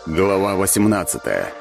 Глава 18.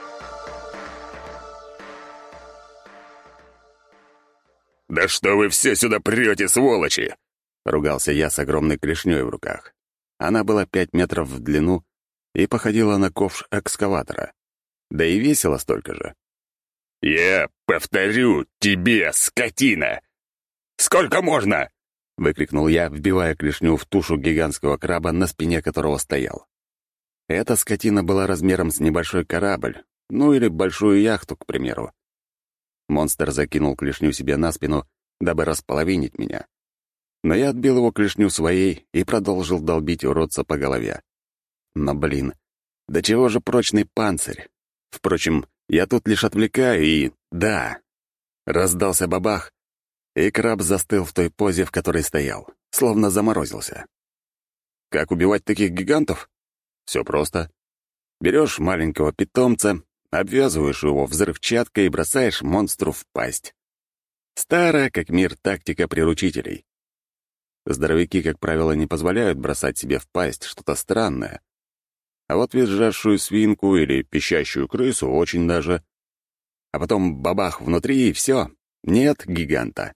«Да что вы все сюда прете, сволочи!» — ругался я с огромной клешней в руках. Она была 5 метров в длину и походила на ковш экскаватора. Да и весила столько же. «Я повторю тебе, скотина! Сколько можно?» — выкрикнул я, вбивая клешню в тушу гигантского краба, на спине которого стоял. Эта скотина была размером с небольшой корабль, ну или большую яхту, к примеру. Монстр закинул клешню себе на спину, дабы располовинить меня. Но я отбил его клешню своей и продолжил долбить уродца по голове. Но, блин, до чего же прочный панцирь? Впрочем, я тут лишь отвлекаю и... Да! Раздался бабах, и краб застыл в той позе, в которой стоял, словно заморозился. Как убивать таких гигантов? Все просто. Берешь маленького питомца, обвязываешь его взрывчаткой и бросаешь монстру в пасть. Старая, как мир, тактика приручителей. Здоровяки, как правило, не позволяют бросать себе в пасть что-то странное. А вот визжащую свинку или пищащую крысу очень даже. А потом бабах внутри, и все. Нет гиганта.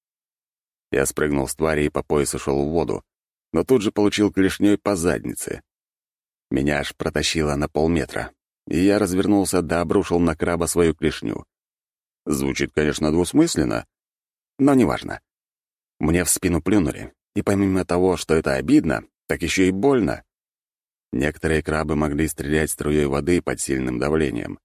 Я спрыгнул с твари и по пояс ушел в воду, но тут же получил клешней по заднице. Меня аж протащило на полметра, и я развернулся да обрушил на краба свою клешню. Звучит, конечно, двусмысленно, но неважно. Мне в спину плюнули, и помимо того, что это обидно, так еще и больно. Некоторые крабы могли стрелять струей воды под сильным давлением.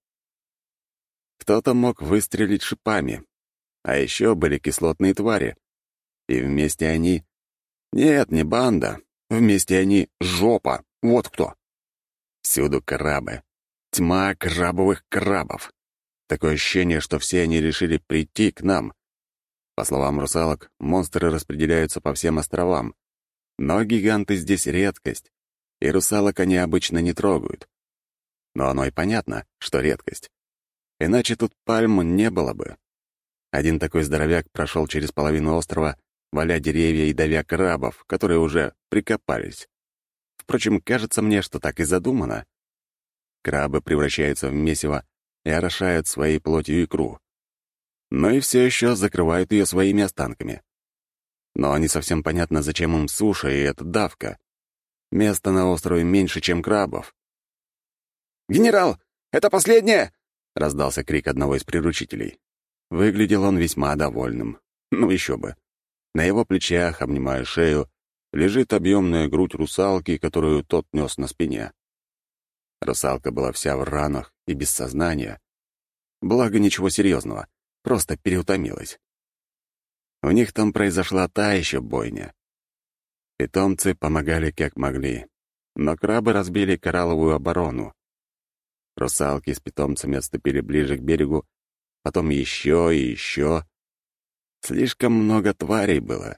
Кто-то мог выстрелить шипами, а еще были кислотные твари. И вместе они... Нет, не банда. Вместе они жопа. Вот кто. Всюду крабы. Тьма крабовых крабов. Такое ощущение, что все они решили прийти к нам. По словам русалок, монстры распределяются по всем островам. Но гиганты здесь редкость, и русалок они обычно не трогают. Но оно и понятно, что редкость. Иначе тут пальм не было бы. Один такой здоровяк прошел через половину острова, валя деревья и давя крабов, которые уже прикопались. Впрочем, кажется мне, что так и задумано. Крабы превращаются в месиво и орошают своей плотью икру. Но и все еще закрывают ее своими останками. Но не совсем понятно, зачем им суша и эта давка. Места на острове меньше, чем крабов. «Генерал, это последнее!» — раздался крик одного из приручителей. Выглядел он весьма довольным. Ну еще бы. На его плечах, обнимая шею, лежит объемная грудь русалки, которую тот нес на спине. Русалка была вся в ранах и без сознания. Благо, ничего серьезного, просто переутомилась. У них там произошла та еще бойня. Питомцы помогали как могли, но крабы разбили коралловую оборону. Русалки с питомцами отступили ближе к берегу, потом еще и еще. Слишком много тварей было.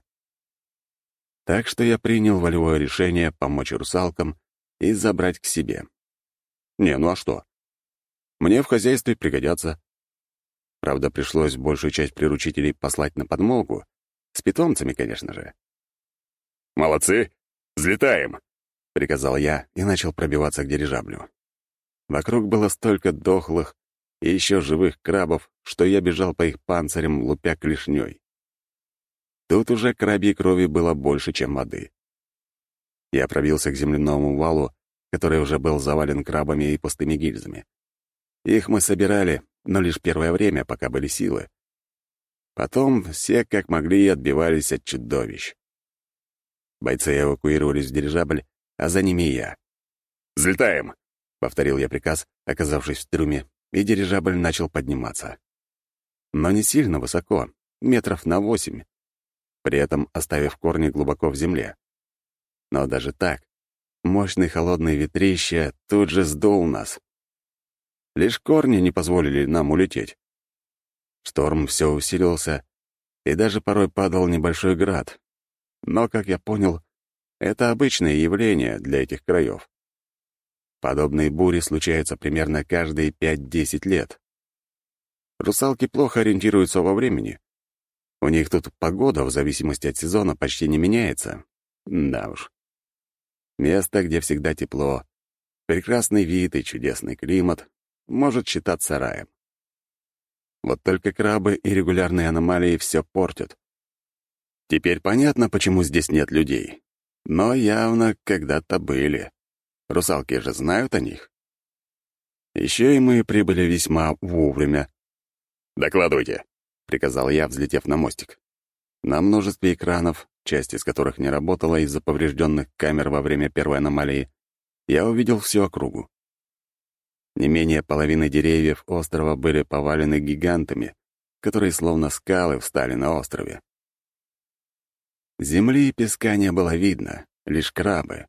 Так что я принял волевое решение помочь русалкам и забрать к себе. Не, ну а что? Мне в хозяйстве пригодятся. Правда, пришлось большую часть приручителей послать на подмогу. С питомцами, конечно же. «Молодцы! Взлетаем!» — приказал я и начал пробиваться к дирижаблю. Вокруг было столько дохлых и еще живых крабов, что я бежал по их панцирям, лупя клешней. Тут уже крабьей крови было больше, чем воды. Я пробился к земляному валу, который уже был завален крабами и пустыми гильзами. Их мы собирали, но лишь первое время, пока были силы. Потом все как могли отбивались от чудовищ. Бойцы эвакуировались в дирижабль, а за ними и я. «Взлетаем!» — повторил я приказ, оказавшись в трюме, и дирижабль начал подниматься. Но не сильно высоко, метров на 8, при этом оставив корни глубоко в земле. Но даже так, мощный холодный ветрище тут же сдул нас. Лишь корни не позволили нам улететь. Шторм все усилился, и даже порой падал небольшой град. Но, как я понял, это обычное явление для этих краев. Подобные бури случаются примерно каждые 5-10 лет. Русалки плохо ориентируются во времени. У них тут погода в зависимости от сезона почти не меняется. Да уж. Место, где всегда тепло, Прекрасный вид и чудесный климат может считаться раем. Вот только крабы и регулярные аномалии все портят. Теперь понятно, почему здесь нет людей. Но явно когда-то были. Русалки же знают о них. Еще и мы прибыли весьма вовремя. «Докладывайте», — приказал я, взлетев на мостик. На множестве экранов, часть из которых не работала из-за поврежденных камер во время первой аномалии, я увидел всю округу. Не менее половины деревьев острова были повалены гигантами, которые словно скалы встали на острове. Земли и песка не было видно, лишь крабы.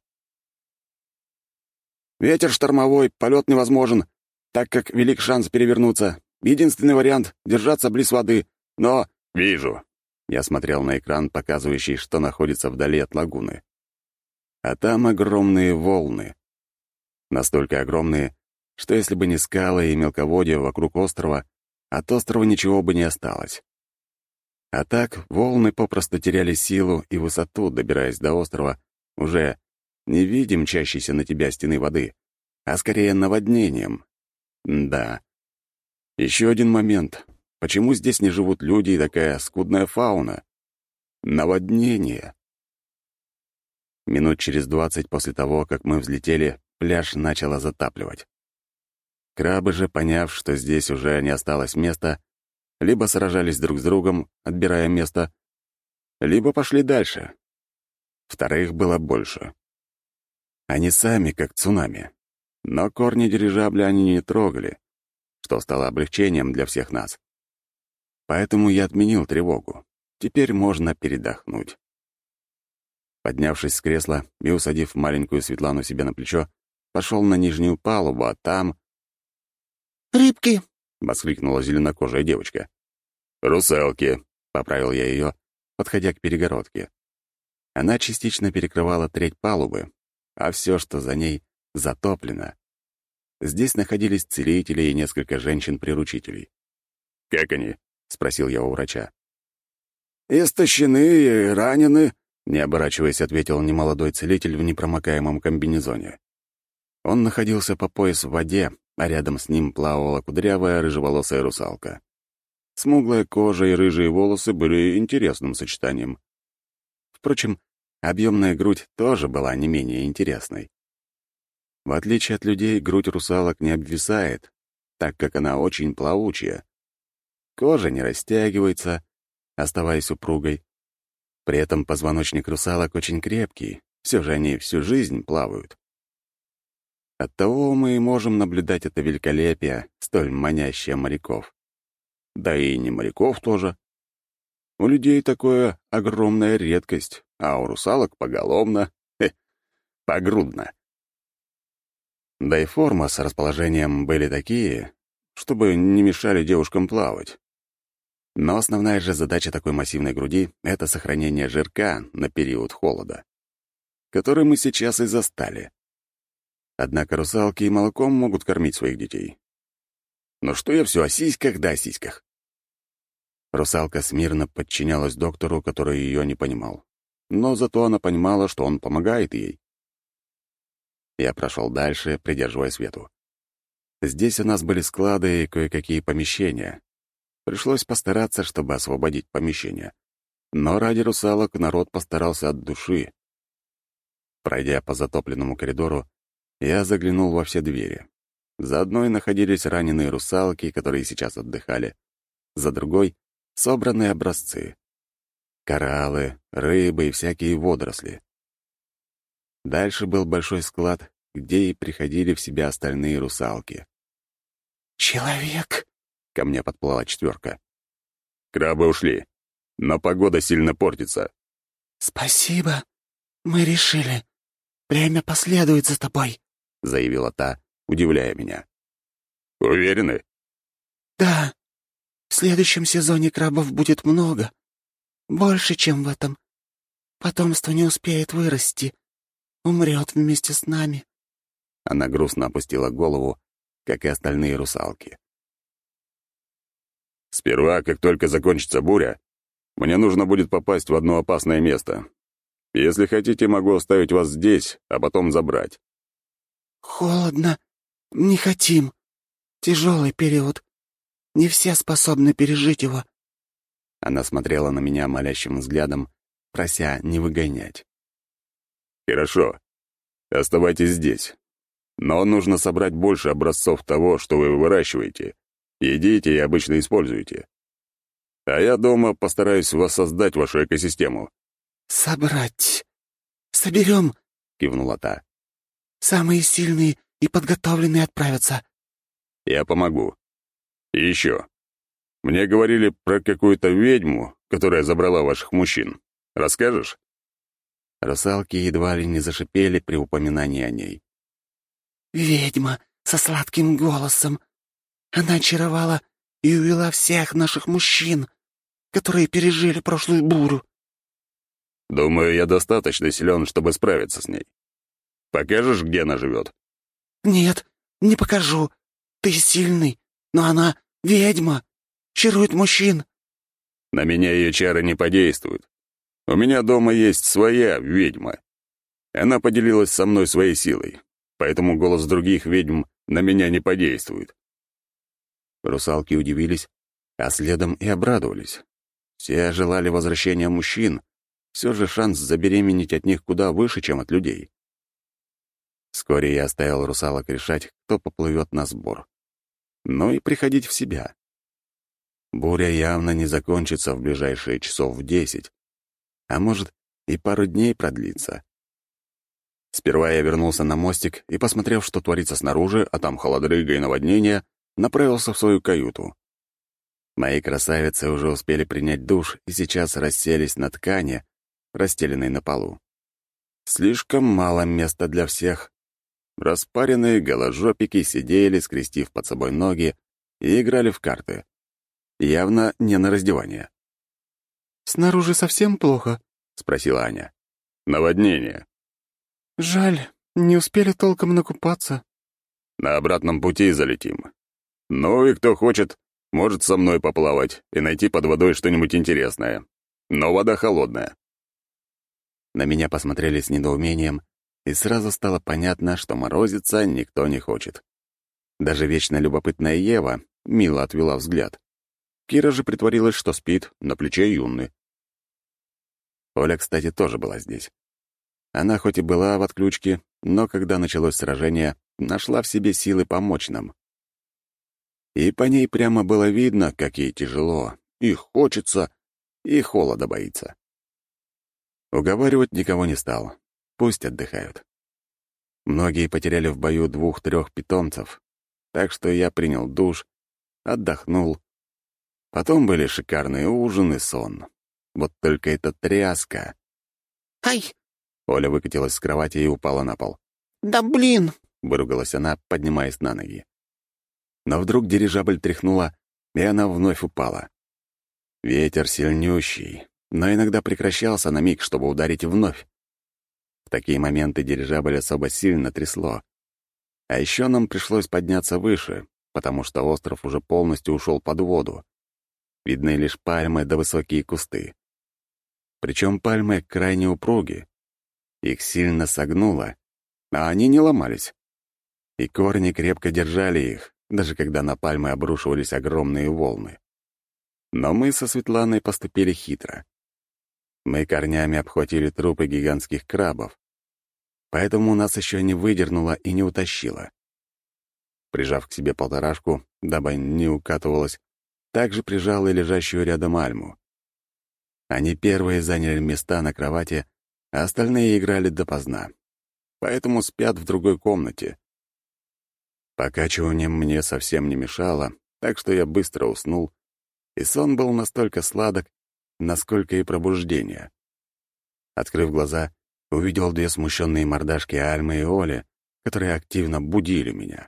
«Ветер штормовой, полет невозможен, так как велик шанс перевернуться. Единственный вариант — держаться близ воды, но...» «Вижу». Я смотрел на экран, показывающий, что находится вдали от лагуны. А там огромные волны. Настолько огромные, что если бы не скалы и мелководье вокруг острова, от острова ничего бы не осталось. А так волны попросту теряли силу и высоту, добираясь до острова, уже не видя мчащейся на тебя стены воды, а скорее наводнением. Да. Еще один момент. Почему здесь не живут люди и такая скудная фауна? Наводнение. Минут через 20 после того, как мы взлетели, пляж начало затапливать. Крабы же, поняв, что здесь уже не осталось места, либо сражались друг с другом, отбирая место, либо пошли дальше. Вторых было больше. Они сами как цунами. Но корни дирижабля они не трогали, что стало облегчением для всех нас. Поэтому я отменил тревогу. Теперь можно передохнуть. Поднявшись с кресла и усадив маленькую Светлану себе на плечо, пошел на нижнюю палубу, а там... «Рыбки!» — воскликнула зеленокожая девочка. «Русалки», — поправил я ее, подходя к перегородке. Она частично перекрывала треть палубы, а все, что за ней, затоплено. Здесь находились целители и несколько женщин-приручителей. «Как они?» — спросил я у врача. «Истощены и ранены», — не оборачиваясь, ответил немолодой целитель в непромокаемом комбинезоне. Он находился по пояс в воде, а рядом с ним плавала кудрявая рыжеволосая русалка. Смуглая кожа и рыжие волосы были интересным сочетанием. Впрочем, объемная грудь тоже была не менее интересной. В отличие от людей, грудь русалок не обвисает, так как она очень плавучая. Кожа не растягивается, оставаясь упругой. При этом позвоночник русалок очень крепкий, все же они всю жизнь плавают. Оттого мы и можем наблюдать это великолепие, столь манящее моряков. Да и не моряков тоже. У людей такое огромная редкость, а у русалок поголовно, погрудно. Да и форма с расположением были такие, чтобы не мешали девушкам плавать. Но основная же задача такой массивной груди — это сохранение жирка на период холода, который мы сейчас и застали. Однако русалки и молоком могут кормить своих детей. Но что я все о сиськах да о сиськах? Русалка смирно подчинялась доктору, который ее не понимал. Но зато она понимала, что он помогает ей. Я прошел дальше, придерживая Свету. Здесь у нас были склады и кое-какие помещения. Пришлось постараться, чтобы освободить помещение. Но ради русалок народ постарался от души. Пройдя по затопленному коридору, я заглянул во все двери. За одной находились раненые русалки, которые сейчас отдыхали. За другой — собранные образцы. Кораллы, рыбы и всякие водоросли. Дальше был большой склад, где и приходили в себя остальные русалки. «Человек!» — ко мне подплыла четверка. «Крабы ушли, но погода сильно портится». «Спасибо. Мы решили. Время последует за тобой», — заявила та, удивляя меня. «Уверены?» «Да. В следующем сезоне крабов будет много. Больше, чем в этом. Потомство не успеет вырасти. Умрет вместе с нами». Она грустно опустила голову, как и остальные русалки. «Сперва, как только закончится буря, мне нужно будет попасть в одно опасное место. Если хотите, могу оставить вас здесь, а потом забрать». «Холодно. Не хотим. Тяжелый период. Не все способны пережить его». Она смотрела на меня молящим взглядом, прося не выгонять. «Хорошо. Оставайтесь здесь. Но нужно собрать больше образцов того, что вы выращиваете, едите и обычно используете. А я дома постараюсь воссоздать вашу экосистему». «Собрать. Соберем», — кивнула та. «Самые сильные и подготовленные отправятся». «Я помогу. И еще. Мне говорили про какую-то ведьму, которая забрала ваших мужчин. Расскажешь?» Русалки едва ли не зашипели при упоминании о ней. «Ведьма со сладким голосом. Она очаровала и увела всех наших мужчин, которые пережили прошлую бурю». «Думаю, я достаточно силен, чтобы справиться с ней. Покажешь, где она живет?» «Нет, не покажу. Ты сильный, но она ведьма. Чарует мужчин». «На меня ее чары не подействуют. У меня дома есть своя ведьма. Она поделилась со мной своей силой, поэтому голос других ведьм на меня не подействует». Русалки удивились, а следом и обрадовались. Все желали возвращения мужчин. Все же шанс забеременеть от них куда выше, чем от людей. Вскоре я оставил русалок решать, кто поплывет на сбор. Ну и приходить в себя. Буря явно не закончится в ближайшие часов в 10, а может, и пару дней продлится. Сперва я вернулся на мостик и, посмотрев, что творится снаружи, а там холодрыга и наводнение, направился в свою каюту. Мои красавицы уже успели принять душ и сейчас расселись на ткани, расстеленной на полу. Слишком мало места для всех. Распаренные голожопики сидели, скрестив под собой ноги, и играли в карты. Явно не на раздевание. «Снаружи совсем плохо?» — спросила Аня. «Наводнение. «Жаль, не успели толком накупаться». На обратном пути залетим. Ну и кто хочет, может со мной поплавать и найти под водой что-нибудь интересное. Но вода холодная». На меня посмотрели с недоумением, и сразу стало понятно, что морозиться никто не хочет. Даже вечно любопытная Ева мило отвела взгляд. Кира же притворилась, что спит на плече Юнны. Оля, кстати, тоже была здесь. Она хоть и была в отключке, но когда началось сражение, нашла в себе силы помочь нам. И по ней прямо было видно, как ей тяжело, и хочется, и холода боится. Уговаривать никого не стал. Пусть отдыхают. Многие потеряли в бою 2-3 питомцев, так что я принял душ, отдохнул. Потом были шикарный ужин и сон. Вот только эта тряска. «Ай! Оля выкатилась с кровати и упала на пол. Да блин!» — выругалась она, поднимаясь на ноги. Но вдруг дирижабль тряхнула, и она вновь упала. Ветер сильнющий, но иногда прекращался на миг, чтобы ударить вновь. В такие моменты дирижабль особо сильно трясло. А еще нам пришлось подняться выше, потому что остров уже полностью ушел под воду. Видны лишь пальмы да высокие кусты. Причем пальмы крайне упруги. Их сильно согнуло, а они не ломались. И корни крепко держали их, даже когда на пальмы обрушивались огромные волны. Но мы со Светланой поступили хитро. Мы корнями обхватили трупы гигантских крабов, поэтому нас еще не выдернуло и не утащило. Прижав к себе полторашку, дабы не укатывалась, также прижал и лежащую рядом Альму. Они первые заняли места на кровати, а остальные играли допоздна, поэтому спят в другой комнате. Покачивание мне совсем не мешало, так что я быстро уснул, и сон был настолько сладок, насколько и пробуждение. Открыв глаза, увидел 2 смущенные мордашки Альмы и Оли, которые активно будили меня.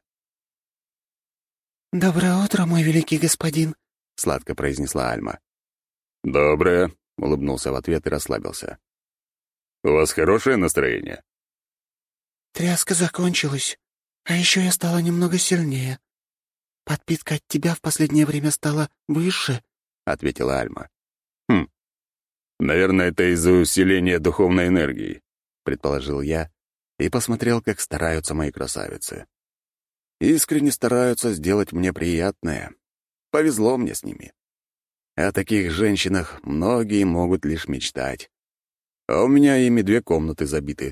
«Доброе утро, мой великий господин», — Сладко произнесла Альма. «Доброе», — Улыбнулся в ответ и расслабился. «У вас хорошее настроение?» «Тряска закончилась, а еще я стала немного сильнее. Подпитка от тебя в последнее время стала выше», — ответила Альма. «Наверное, это из-за усиления духовной энергии», — предположил я, и посмотрел, как стараются мои красавицы. Искренне стараются сделать мне приятное. Повезло мне с ними. О таких женщинах многие могут лишь мечтать. А у меня ими 2 комнаты забиты.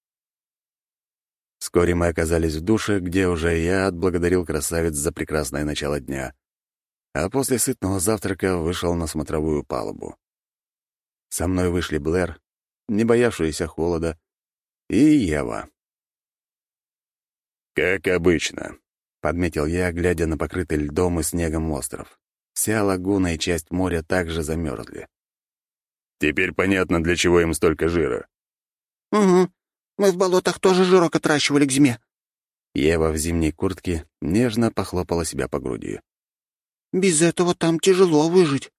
Вскоре мы оказались в душе, где уже я отблагодарил красавиц за прекрасное начало дня, а после сытного завтрака вышел на смотровую палубу. Со мной вышли Блэр, не боявшаяся холода, и Ева. «Как обычно», — подметил я, глядя на покрытый льдом и снегом остров. Вся лагуна и часть моря также замерзли. «Теперь понятно, для чего им столько жира». «Угу. Мы в болотах тоже жирок отращивали к зиме». Ева в зимней куртке нежно похлопала себя по груди. «Без этого там тяжело выжить».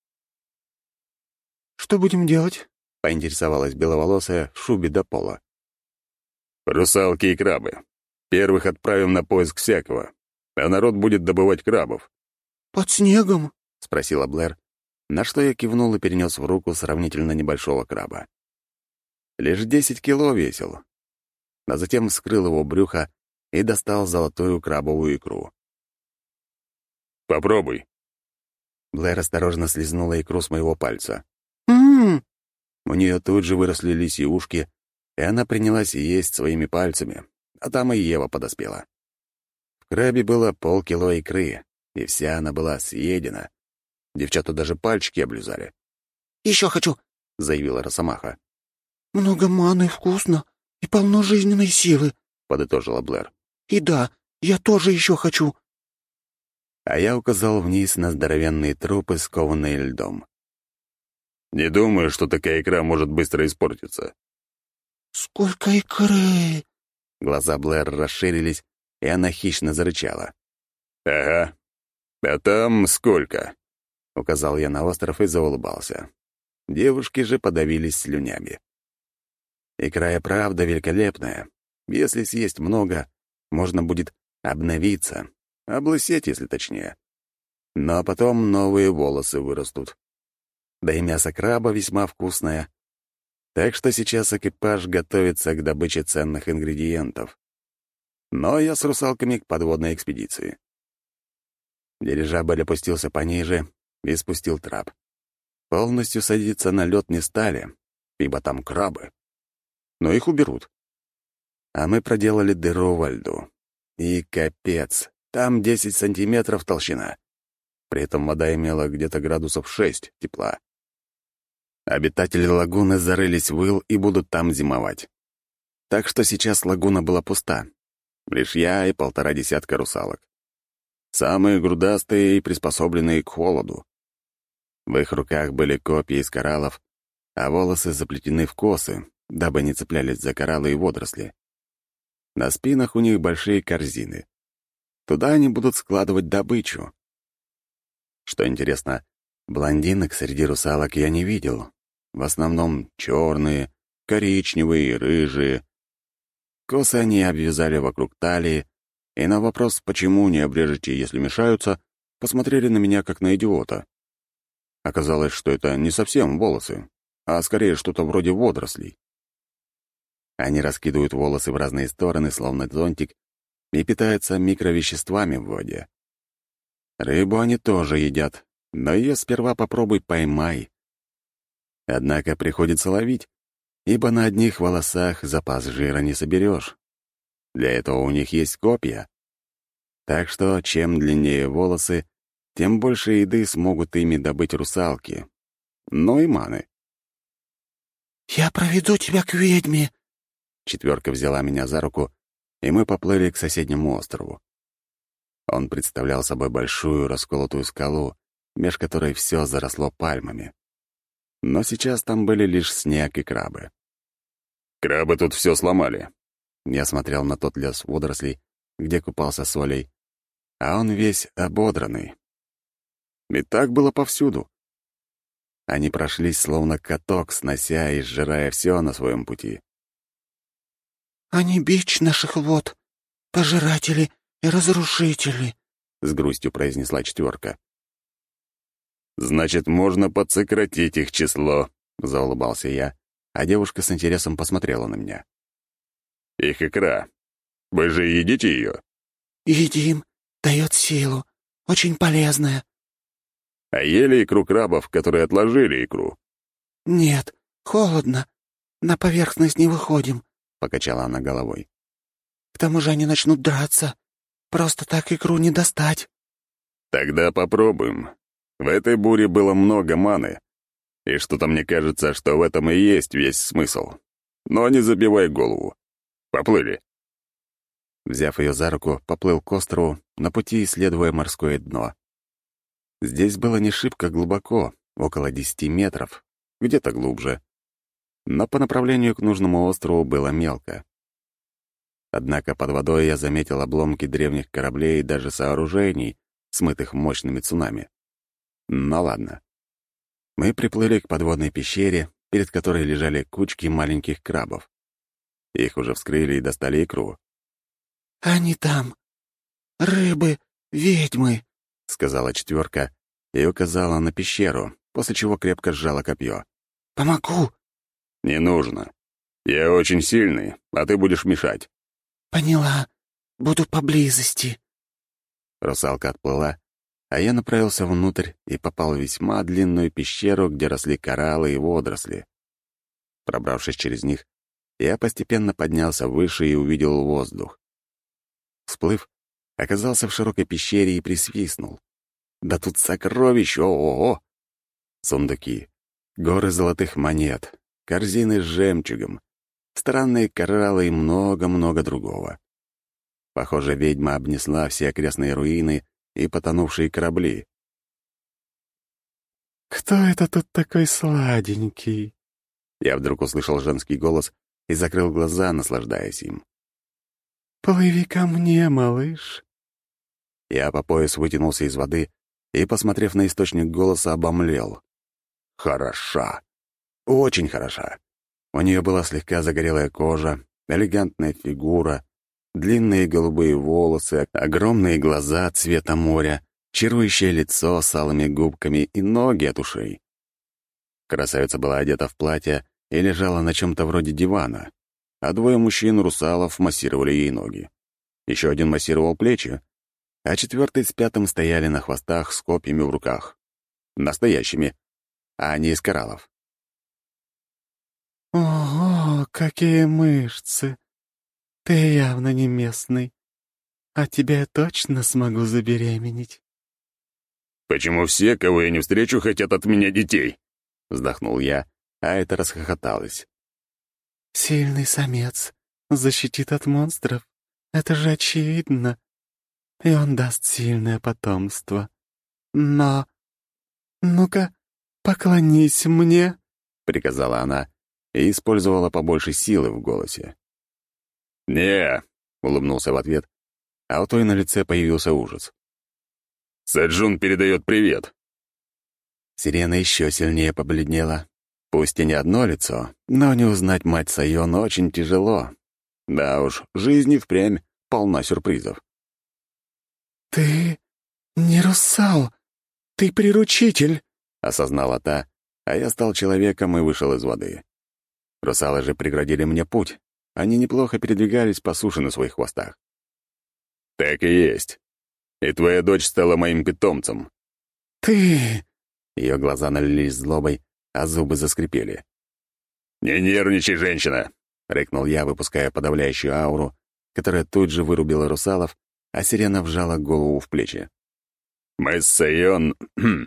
«Что будем делать?» — поинтересовалась беловолосая в шубе до пола. «Русалки и крабы. Первых отправим на поиск всякого, а народ будет добывать крабов». «Под снегом?» — спросила Блэр, на что я кивнул и перенес в руку сравнительно небольшого краба. Лишь 10 кило весил, а затем вскрыл его брюхо и достал золотую крабовую икру. «Попробуй». Блэр осторожно слезнула икру с моего пальца. «М-м-м». У нее тут же выросли лисьи ушки, и она принялась есть своими пальцами, а там и Ева подоспела. В крабе было полкило икры, и вся она была съедена. Девчата даже пальчики облизали. «Еще хочу», — заявила Росомаха. «Много маны, вкусно и полно жизненной силы», — подытожила Блэр. «И да, я тоже еще хочу». А я указал вниз на здоровенные трупы, скованные льдом. «Не думаю, что такая икра может быстро испортиться». «Сколько икры!» Глаза Блэр расширились, и она хищно зарычала. «Ага. А там сколько?» — указал я на остров и заулыбался. Девушки же подавились слюнями. Икра и правда великолепная. Если съесть много, можно будет обновиться, облысеть, если точнее. Но потом новые волосы вырастут. Да и мясо краба весьма вкусное. Так что сейчас экипаж готовится к добыче ценных ингредиентов. Но я с русалками к подводной экспедиции. Дирижабль опустился пониже и спустил трап. Полностью садиться на лед не стали, ибо там крабы. Но их уберут. А мы проделали дыру во льду. И капец, там 10 сантиметров толщина. При этом вода имела где-то градусов 6 тепла. Обитатели лагуны зарылись в ил и будут там зимовать. Так что сейчас лагуна была пуста. Лишь я и 1,5 десятка русалок. Самые грудастые и приспособленные к холоду. В их руках были копья из кораллов, а волосы заплетены в косы, дабы не цеплялись за кораллы и водоросли. На спинах у них большие корзины. Туда они будут складывать добычу. Что интересно, блондинок среди русалок я не видел. В основном черные, коричневые и рыжие. Косы они обвязали вокруг талии, и на вопрос, почему не обрежете, если мешаются, посмотрели на меня как на идиота. Оказалось, что это не совсем волосы, а скорее что-то вроде водорослей. Они раскидывают волосы в разные стороны, словно зонтик, и питаются микровеществами в воде. Рыбу они тоже едят, но ее сперва попробуй поймай. Однако приходится ловить, ибо на одних волосах запас жира не соберешь. Для этого у них есть копья. Так что чем длиннее волосы, тем больше еды смогут ими добыть русалки. Ну и маны. «Я проведу тебя к ведьме». Четверка взяла меня за руку, и мы поплыли к соседнему острову. Он представлял собой большую расколотую скалу, меж которой все заросло пальмами. Но сейчас там были лишь снег и крабы. «Крабы тут все сломали». Я смотрел на тот лес водорослей, где купался Солей, а он весь ободранный. И так было повсюду. Они прошлись, словно каток, снося и сжирая все на своем пути. «Они бич наших вод, пожиратели и разрушители», — с грустью произнесла четверка. «Значит, можно подсократить их число», — заулыбался я, а девушка с интересом посмотрела на меня. Их икра. Вы же едите ее? Едим. Дает силу. Очень полезная. А ели икру крабов, которые отложили икру? Нет, холодно. На поверхность не выходим, — покачала она головой. К тому же они начнут драться. Просто так икру не достать. Тогда попробуем. В этой буре было много маны. И что-то мне кажется, что в этом и есть весь смысл. Но не забивай голову. Поплыли. Взяв ее за руку, поплыл к острову, на пути исследуя морское дно. Здесь было не шибко глубоко, около 10 метров, где-то глубже. Но по направлению к нужному острову было мелко. Однако под водой я заметил обломки древних кораблей и даже сооружений, смытых мощными цунами. Ну ладно. Мы приплыли к подводной пещере, перед которой лежали кучки маленьких крабов. Их уже вскрыли и достали икру. «Они там. Рыбы, ведьмы», — сказала четверка и указала на пещеру, после чего крепко сжала копье. «Помогу». Не нужно. Я очень сильный, а ты будешь мешать. «Поняла. Буду поблизости». Русалка отплыла, а я направился внутрь и попал в весьма длинную пещеру, где росли кораллы и водоросли. Пробравшись через них, я постепенно поднялся выше и увидел воздух. Всплыв, оказался в широкой пещере и присвистнул. Да тут сокровищ, ого-го! Сундуки, горы золотых монет, корзины с жемчугом, странные кораллы и много-много другого. Похоже, ведьма обнесла все окрестные руины и потонувшие корабли. «Кто это тут такой сладенький?» Я вдруг услышал женский голос и закрыл глаза, наслаждаясь им. «Плыви ко мне, малыш». Я по пояс вытянулся из воды и, посмотрев на источник голоса, обомлел. Хороша. Очень хороша. У нее была слегка загорелая кожа, элегантная фигура, длинные голубые волосы, огромные глаза цвета моря, чарующее лицо с алыми губками и ноги от ушей. Красавица была одета в платье и лежала на чем-то вроде дивана, а двое мужчин-русалов массировали ей ноги. Еще один массировал плечи, а четвертый с пятым стояли на хвостах с копьями в руках. Настоящими, а не из кораллов. «Ого, какие мышцы! Ты явно не местный. А тебя я точно смогу забеременеть». «Почему все, кого я не встречу, хотят от меня детей?» — вздохнул я, а это расхохоталось. «Сильный самец защитит от монстров. Это же очевидно. И он даст сильное потомство. Но... Ну-ка, поклонись мне», — приказала она и использовала побольше силы в голосе. «Не», — улыбнулся в ответ, а у той на лице появился ужас. «Сэджун передает привет». Сирена еще сильнее побледнела. Пусть и не одно лицо, но не узнать мать Сайон очень тяжело. Да уж, жизнь и впрямь полна сюрпризов. «Ты не русал, ты приручитель», — осознала та, а я стал человеком и вышел из воды. Русалы же преградили мне путь. Они неплохо передвигались по суше на своих хвостах. «Так и есть. И твоя дочь стала моим питомцем». «Ты...» Ее глаза налились злобой, а зубы заскрипели. «Не нервничай, женщина!» — рыкнул я, выпуская подавляющую ауру, которая тут же вырубила русалов, а сирена вжала голову в плечи. «Мы с Сайон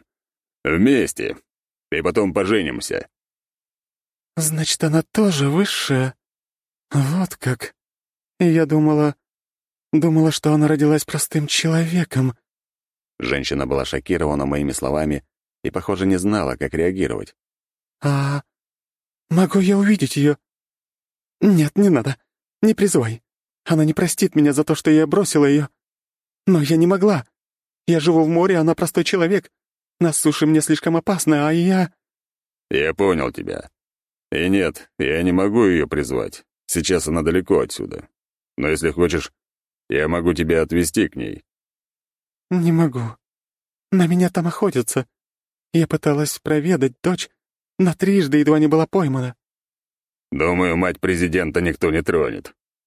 вместе, и потом поженимся». «Значит, она тоже высшая? Вот как. И я думала, что она родилась простым человеком». Женщина была шокирована моими словами и, похоже, не знала, как реагировать. «А могу я увидеть ее?» «Нет, не надо. Не призывай. Она не простит меня за то, что я бросила ее. Но я не могла. Я живу в море, она простой человек. На суше мне слишком опасно, а я...» «Я понял тебя. И нет, я не могу ее призвать. Сейчас она далеко отсюда. Но если хочешь, я могу тебя отвезти к ней». «Не могу. На меня там охотятся. Я пыталась проведать дочь, но трижды едва не была поймана». «Думаю, мать президента никто не тронет».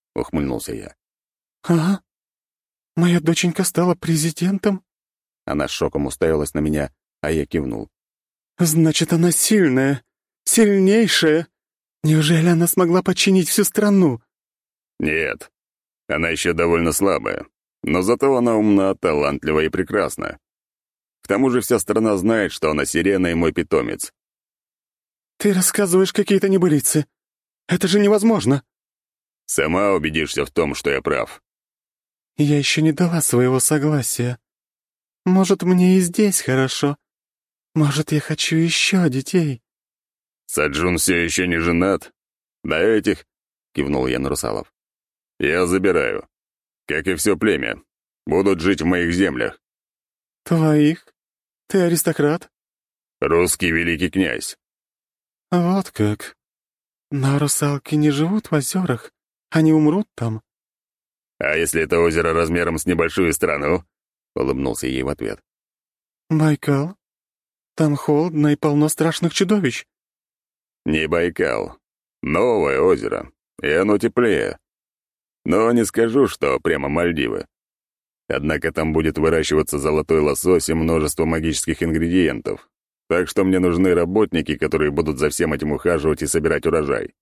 — ухмыльнулся я. «Ага. Моя доченька стала президентом?» Она с шоком уставилась на меня, а я кивнул. «Значит, она сильная, сильнейшая. Неужели она смогла подчинить всю страну?» Нет, она еще довольно слабая, но зато она умна, талантлива и прекрасна. К тому же вся страна знает, что она сирена и мой питомец. «Ты рассказываешь какие-то небылицы. Это же невозможно!» Сама убедишься в том, что я прав. «Я еще не дала своего согласия. Может, мне и здесь хорошо. Может, я хочу еще детей». Саджун все еще не женат? Да этих, — кивнул я на русалов, — я забираю. Как и все племя. Будут жить в моих землях. «Твоих? Ты аристократ?» Русский великий князь. «Вот как. Но русалки не живут в озерах. Они умрут там». А если это озеро размером с небольшую страну? Улыбнулся ей в ответ. «Байкал? Там холодно и полно страшных чудовищ». Не Байкал. Новое озеро. И оно теплее. Но не скажу, что прямо Мальдивы. Однако там будет выращиваться золотой лосось и множество магических ингредиентов. Так что мне нужны работники, которые будут за всем этим ухаживать и собирать урожай.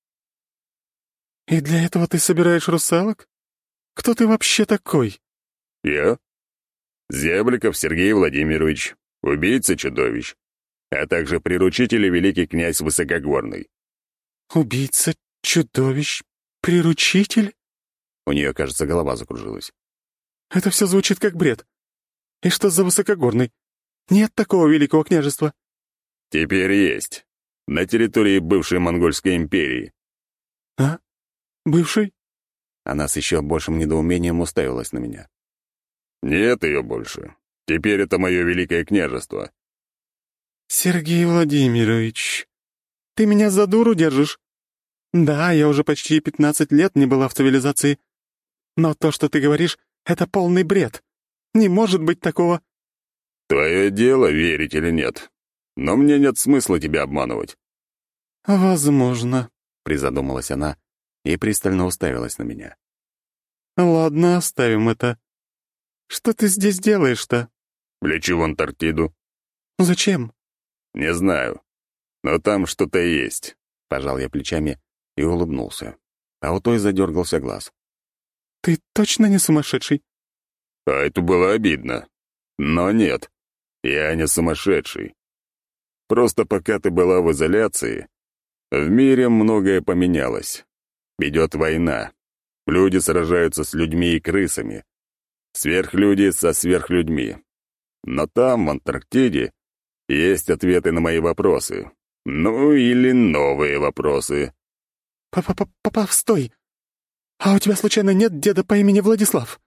«И для этого ты собираешь русалок? Кто ты вообще такой?» Я? Зябликов Сергей Владимирович, убийца чудовищ, а также приручитель и великий князь Высокогорный. «Убийца чудовищ? Приручитель?» У нее, кажется, голова закружилась. «Это все звучит как бред. И что за Высокогорный? Нет такого великого княжества». Теперь есть. На территории бывшей Монгольской империи. «А? Бывший?» Она с еще большим недоумением уставилась на меня. Нет ее больше. Теперь это мое великое княжество. «Сергей Владимирович, ты меня за дуру держишь? Да, я уже почти 15 лет не была в цивилизации. Но то, что ты говоришь, — это полный бред. Не может быть такого». Твое дело, верить или нет. Но мне нет смысла тебя обманывать. «Возможно», — призадумалась она и пристально уставилась на меня. «Ладно, оставим это. Что ты здесь делаешь-то?» Лечу в Антарктиду. «Зачем?» Не знаю. Но там что-то есть. Пожал я плечами и улыбнулся. А у той задергался глаз. «Ты точно не сумасшедший?» А это было обидно. Но нет, я не сумасшедший. Просто пока ты была в изоляции, в мире многое поменялось. Идет война. Люди сражаются с людьми и крысами. Сверхлюди со сверхлюдьми. Но там, в Антарктиде, есть ответы на мои вопросы. Ну, или новые вопросы. «Папа, стой! А у тебя случайно нет деда по имени Владислав?»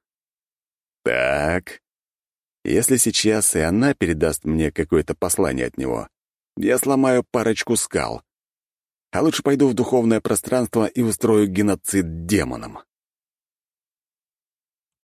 Так, если сейчас и она передаст мне какое-то послание от него, я сломаю парочку скал. А лучше пойду в духовное пространство и устрою геноцид демонам.